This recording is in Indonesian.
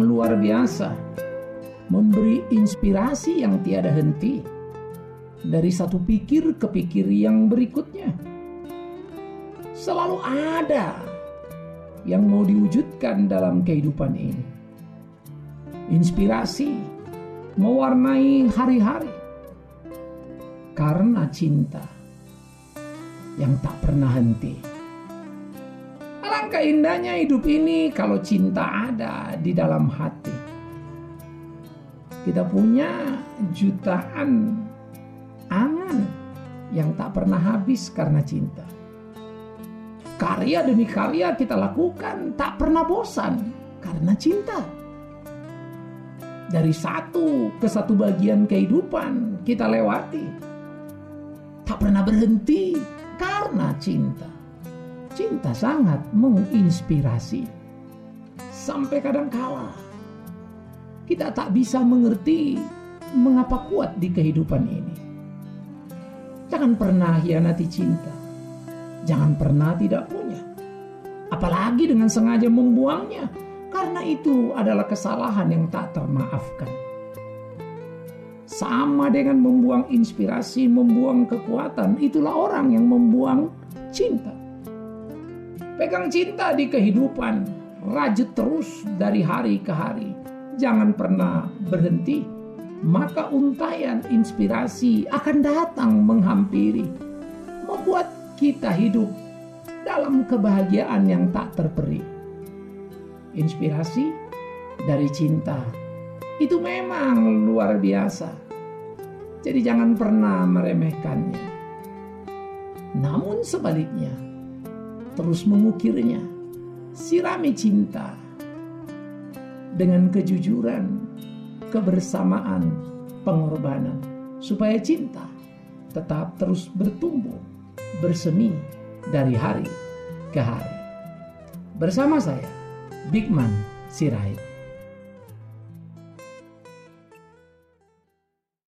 luar biasa, memberi inspirasi yang tiada henti dari satu pikir ke pikir yang berikutnya. Selalu ada yang mau diwujudkan dalam kehidupan ini. Inspirasi mewarnai hari-hari karena cinta yang tak pernah henti. Alangkah indahnya hidup ini kalau cinta ada di dalam hati. Kita punya jutaan angan yang tak pernah habis karena cinta. Karya demi karya kita lakukan tak pernah bosan karena cinta. Dari satu ke satu bagian kehidupan kita lewati, tak pernah berhenti karena cinta. Cinta sangat menginspirasi. Sampai kadangkala kita tak bisa mengerti mengapa kuat di kehidupan ini. Jangan pernah hianati cinta. Jangan pernah tidak punya. Apalagi dengan sengaja membuangnya. Karena itu adalah kesalahan yang tak termaafkan. Sama dengan membuang inspirasi, membuang kekuatan. Itulah orang yang membuang cinta. Pegang cinta di kehidupan. Rajut terus dari hari ke hari. Jangan pernah berhenti. Maka untayan inspirasi akan datang menghampiri. Membuat kita hidup dalam kebahagiaan yang tak terperi. Inspirasi dari cinta itu memang luar biasa. Jadi jangan pernah meremehkannya. Namun sebaliknya, terus mengukirnya. Sirami cinta dengan kejujuran, kebersamaan, pengorbanan, supaya cinta tetap terus bertumbuh, bersemi dari hari ke hari. Bersama saya, Bigman Sirait.